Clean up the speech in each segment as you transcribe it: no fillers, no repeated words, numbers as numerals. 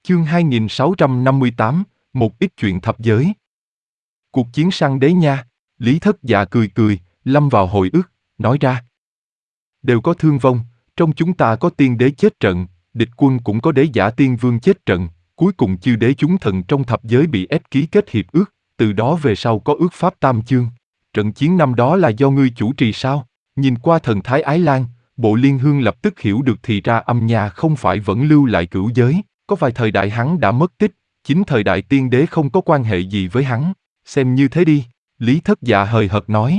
Chương 2658, một ít chuyện thập giới. Cuộc chiến săn đế nha. Lý Thất Dạ cười cười, lâm vào hồi ức, nói ra. Đều có thương vong, trong chúng ta có tiên đế chết trận, địch quân cũng có đế giả tiên vương chết trận, cuối cùng chư đế chúng thần trong thập giới bị ép ký kết hiệp ước, từ đó về sau có ước pháp tam chương. Trận chiến năm đó là do ngươi chủ trì sao? Nhìn qua thần thái Ái Lan, Bộ Liên Hương lập tức hiểu được thì ra Âm Nha không phải vẫn lưu lại cửu giới, có vài thời đại hắn đã mất tích, chính thời đại tiên đế không có quan hệ gì với hắn, xem như thế đi, Lý Thất Dạ hời hợt nói.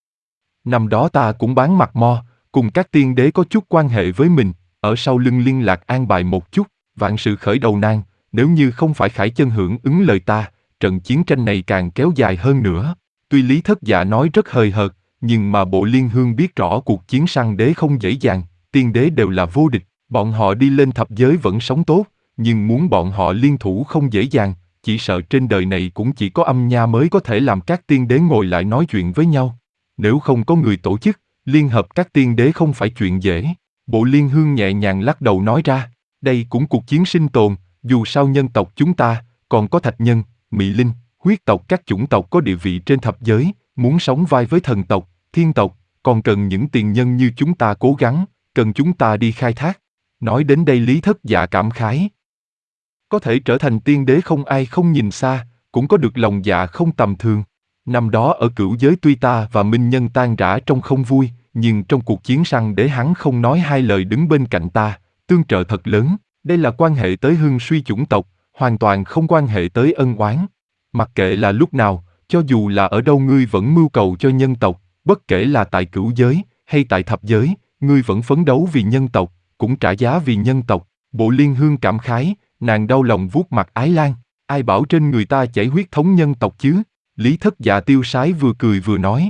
Năm đó ta cũng bán mặt mo, cùng các tiên đế có chút quan hệ với mình, ở sau lưng liên lạc an bài một chút, vạn sự khởi đầu nan, nếu như không phải Khải Chân hưởng ứng lời ta, trận chiến tranh này càng kéo dài hơn nữa. Tuy Lý Thất Dạ nói rất hời hợt, nhưng mà Bộ Liên Hương biết rõ cuộc chiến săn đế không dễ dàng, tiên đế đều là vô địch, bọn họ đi lên thập giới vẫn sống tốt, nhưng muốn bọn họ liên thủ không dễ dàng, chỉ sợ trên đời này cũng chỉ có Âm Nha mới có thể làm các tiên đế ngồi lại nói chuyện với nhau. Nếu không có người tổ chức, liên hợp các tiên đế không phải chuyện dễ. Bộ Liên Hương nhẹ nhàng lắc đầu nói ra, đây cũng cuộc chiến sinh tồn, dù sao nhân tộc chúng ta, còn có thạch nhân, mị linh, huyết tộc các chủng tộc có địa vị trên thập giới, muốn sống vai với thần tộc, thiên tộc, còn cần những tiền nhân như chúng ta cố gắng, cần chúng ta đi khai thác. Nói đến đây Lý Thất Dạ cảm khái. Có thể trở thành tiên đế không ai không nhìn xa, cũng có được lòng dạ không tầm thường. Năm đó ở cửu giới tuy ta và Minh Nhân tan rã trong không vui, nhưng trong cuộc chiến săn đế hắn không nói hai lời đứng bên cạnh ta, tương trợ thật lớn. Đây là quan hệ tới hưng suy chủng tộc, hoàn toàn không quan hệ tới ân oán. Mặc kệ là lúc nào, cho dù là ở đâu ngươi vẫn mưu cầu cho nhân tộc, bất kể là tại cửu giới hay tại thập giới, ngươi vẫn phấn đấu vì nhân tộc, cũng trả giá vì nhân tộc. Bộ Liên Hương cảm khái, nàng đau lòng vuốt mặt Ái Lan, ai bảo trên người ta chảy huyết thống nhân tộc chứ? Lý Thất Dạ tiêu sái vừa cười vừa nói.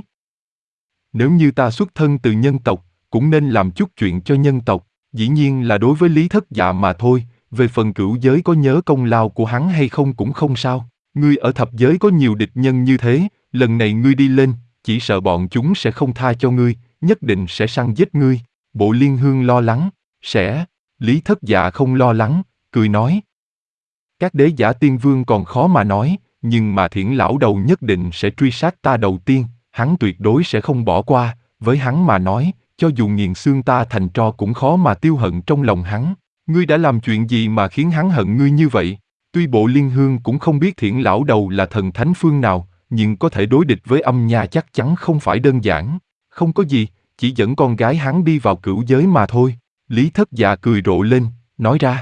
Nếu như ta xuất thân từ nhân tộc, cũng nên làm chút chuyện cho nhân tộc, dĩ nhiên là đối với Lý Thất Dạ mà thôi, về phần cửu giới có nhớ công lao của hắn hay không cũng không sao. Ngươi ở thập giới có nhiều địch nhân như thế, lần này ngươi đi lên, chỉ sợ bọn chúng sẽ không tha cho ngươi, nhất định sẽ săn giết ngươi. Bộ Liên Hương lo lắng, sẽ, Lý Thất Dạ không lo lắng, cười nói. Các đế giả tiên vương còn khó mà nói, nhưng mà Thiển lão đầu nhất định sẽ truy sát ta đầu tiên, hắn tuyệt đối sẽ không bỏ qua, với hắn mà nói, cho dù nghiền xương ta thành tro cũng khó mà tiêu hận trong lòng hắn. Ngươi đã làm chuyện gì mà khiến hắn hận ngươi như vậy? Tuy Bộ Liên Hương cũng không biết Thiển lão đầu là thần thánh phương nào, nhưng có thể đối địch với Âm Nha chắc chắn không phải đơn giản. Không có gì, chỉ dẫn con gái hắn đi vào cửu giới mà thôi. Lý Thất Dạ cười rộ lên, nói ra.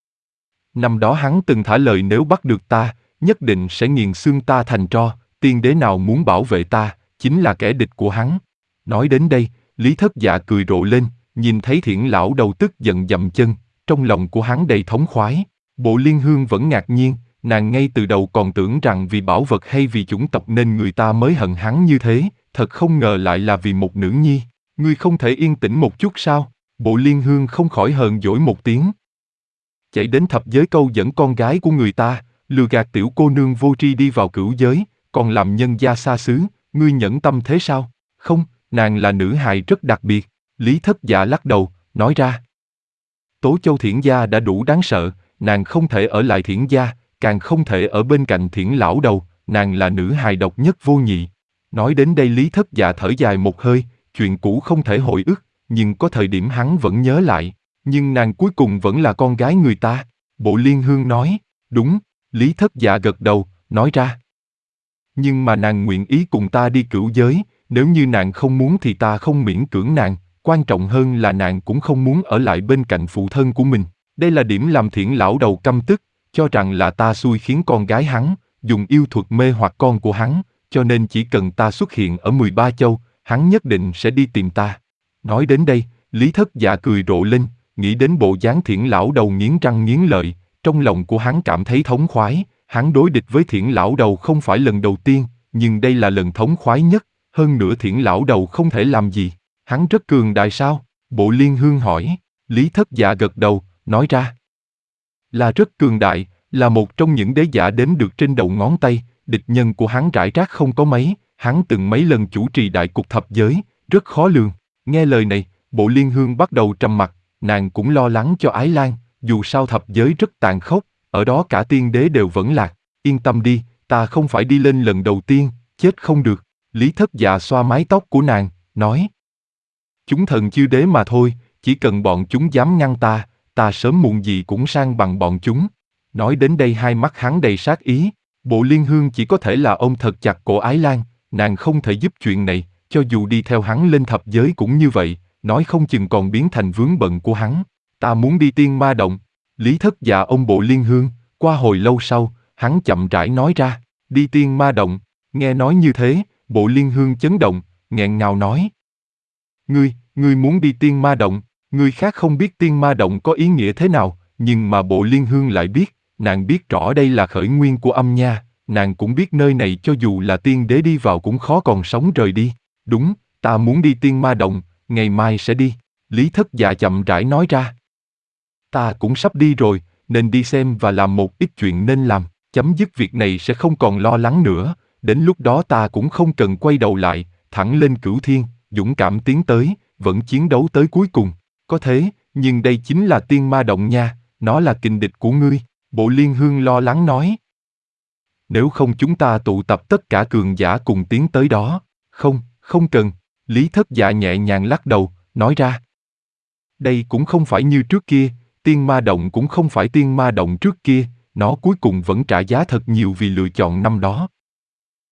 Năm đó hắn từng thả lời nếu bắt được ta, nhất định sẽ nghiền xương ta thành tro, tiên đế nào muốn bảo vệ ta, chính là kẻ địch của hắn. Nói đến đây, Lý Thất Dạ cười rộ lên, nhìn thấy Thiển lão đầu tức giận dậm chân, trong lòng của hắn đầy thống khoái. Bộ Liên Hương vẫn ngạc nhiên, nàng ngay từ đầu còn tưởng rằng vì bảo vật hay vì chủng tộc nên người ta mới hận hắn như thế, thật không ngờ lại là vì một nữ nhi. Ngươi không thể yên tĩnh một chút sao? Bộ Liên Hương không khỏi hờn dỗi một tiếng. Chạy đến thập giới câu dẫn con gái của người ta, lừa gạt tiểu cô nương vô tri đi vào cửu giới, còn làm nhân gia xa xứ, ngươi nhẫn tâm thế sao? Không, nàng là nữ hài rất đặc biệt. Lý Thất Dạ lắc đầu, nói ra. Tố Châu Thiển gia đã đủ đáng sợ, nàng không thể ở lại Thiển gia, càng không thể ở bên cạnh Thiển lão đầu, nàng là nữ hài độc nhất vô nhị. Nói đến đây Lý Thất Dạ thở dài một hơi, chuyện cũ không thể hồi ức, nhưng có thời điểm hắn vẫn nhớ lại. Nhưng nàng cuối cùng vẫn là con gái người ta. Bộ Liên Hương nói, đúng, Lý Thất Dạ gật đầu, nói ra. Nhưng mà nàng nguyện ý cùng ta đi cửu giới, nếu như nàng không muốn thì ta không miễn cưỡng nàng, quan trọng hơn là nàng cũng không muốn ở lại bên cạnh phụ thân của mình. Đây là điểm làm Thiển lão đầu căm tức, cho rằng là ta xui khiến con gái hắn, dùng yêu thuật mê hoặc con của hắn, cho nên chỉ cần ta xuất hiện ở 13 châu, hắn nhất định sẽ đi tìm ta. Nói đến đây, Lý Thất Dạ cười rộ lên, nghĩ đến bộ dáng Thiển lão đầu nghiến răng nghiến lợi, trong lòng của hắn cảm thấy thống khoái. Hắn đối địch với Thiển lão đầu không phải lần đầu tiên, nhưng đây là lần thống khoái nhất, hơn nữa Thiển lão đầu không thể làm gì. Hắn rất cường đại sao? Bộ Liên Hương hỏi. Lý Thất Dạ gật đầu, nói ra. Là rất cường đại, là một trong những đế giả đếm được trên đầu ngón tay, địch nhân của hắn rải rác không có mấy, hắn từng mấy lần chủ trì đại cục thập giới, rất khó lường. Nghe lời này, Bộ Liên Hương bắt đầu trầm mặc, nàng cũng lo lắng cho Ái Lan, dù sao thập giới rất tàn khốc, ở đó cả tiên đế đều vẫn lạc. Yên tâm đi, ta không phải đi lên lần đầu tiên, chết không được. Lý Thất Dạ xoa mái tóc của nàng, nói. Chúng thần chư đế mà thôi, chỉ cần bọn chúng dám ngăn ta sớm muộn gì cũng sang bằng bọn chúng. Nói đến đây hai mắt hắn đầy sát ý. Bộ Liên Hương chỉ có thể là ôm thật chặt cổ Ái Lan, nàng không thể giúp chuyện này, cho dù đi theo hắn lên thập giới cũng như vậy, nói không chừng còn biến thành vướng bận của hắn. Ta muốn đi Tiên Ma Động. Lý Thất Dạ ôm Bộ Liên Hương, qua hồi lâu sau, hắn chậm rãi nói ra, đi Tiên Ma Động. Nghe nói như thế, Bộ Liên Hương chấn động, nghẹn ngào nói. Ngươi muốn đi Tiên Ma Động, người khác không biết Tiên Ma Động có ý nghĩa thế nào, nhưng mà Bộ Liên Hương lại biết, nàng biết rõ đây là khởi nguyên của âm nha, nàng cũng biết nơi này cho dù là tiên đế đi vào cũng khó còn sống rời đi. Đúng, ta muốn đi Tiên Ma Động, ngày mai sẽ đi. Lý Thất Dạ chậm rãi nói ra. Ta cũng sắp đi rồi, nên đi xem và làm một ít chuyện nên làm, chấm dứt việc này sẽ không còn lo lắng nữa, đến lúc đó ta cũng không cần quay đầu lại, thẳng lên Cửu Thiên, dũng cảm tiến tới, vẫn chiến đấu tới cuối cùng. Có thế, nhưng đây chính là Tiên Ma Động nha, nó là kình địch của ngươi. Bộ Liên Hương lo lắng nói. Nếu không chúng ta tụ tập tất cả cường giả cùng tiến tới đó. Không cần. Lý Thất Dạ nhẹ nhàng lắc đầu, nói ra. Đây cũng không phải như trước kia, Tiên Ma Động cũng không phải Tiên Ma Động trước kia, nó cuối cùng vẫn trả giá thật nhiều vì lựa chọn năm đó.